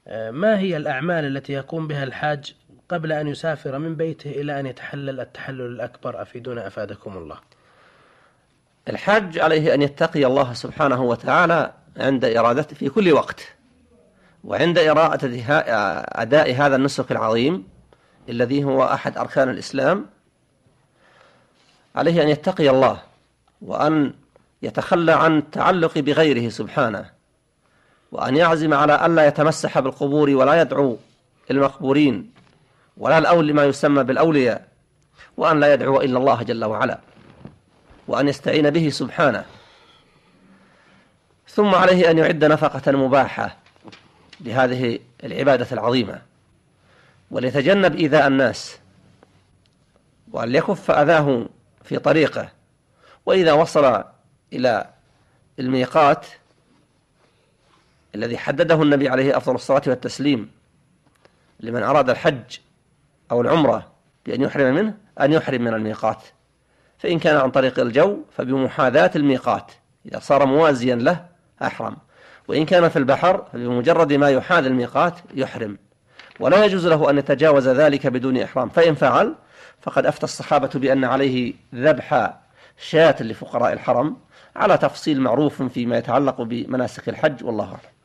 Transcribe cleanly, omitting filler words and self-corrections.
ما هي الأعمال التي يقوم بها الحاج قبل أن يسافر من بيته إلى أن يتحلل التحلل الأكبر؟ أفيدونا أفادكم الله. الحاج عليه أن يتقي الله سبحانه وتعالى عند إرادته في كل وقت، وعند إرادة أداء هذا النسك العظيم الذي هو أحد أركان الإسلام عليه أن يتقي الله، وأن يتخلى عن التعلق بغيره سبحانه، وأن يعزم على ألا يتمسح بالقبور ولا يدعو المقبورين ولا لما يسمى بالأولياء، وأن لا يدعو إلا الله جل وعلا، وأن يستعين به سبحانه. ثم عليه أن يعد نفقة مباحة لهذه العبادة العظيمة، وليتجنب إيذاء الناس، وأن يكف أذاه في طريقه. وإذا وصل إلى الميقات الذي حدده النبي عليه أفضل الصلاة والتسليم لمن أراد الحج أو العمرة بأن يحرم منه، أن يحرم من الميقات، فإن كان عن طريق الجو فبمحاذاة الميقات، إذا صار موازيا له أحرم، وإن كان في البحر فبمجرد ما يحاذ الميقات يحرم، ولا يجوز له أن يتجاوز ذلك بدون إحرام. فإن فعل فقد أفتى الصحابة بأن عليه ذبح شاة لفقراء الحرم، على تفصيل معروف فيما يتعلق بمناسك الحج، والله أعلم.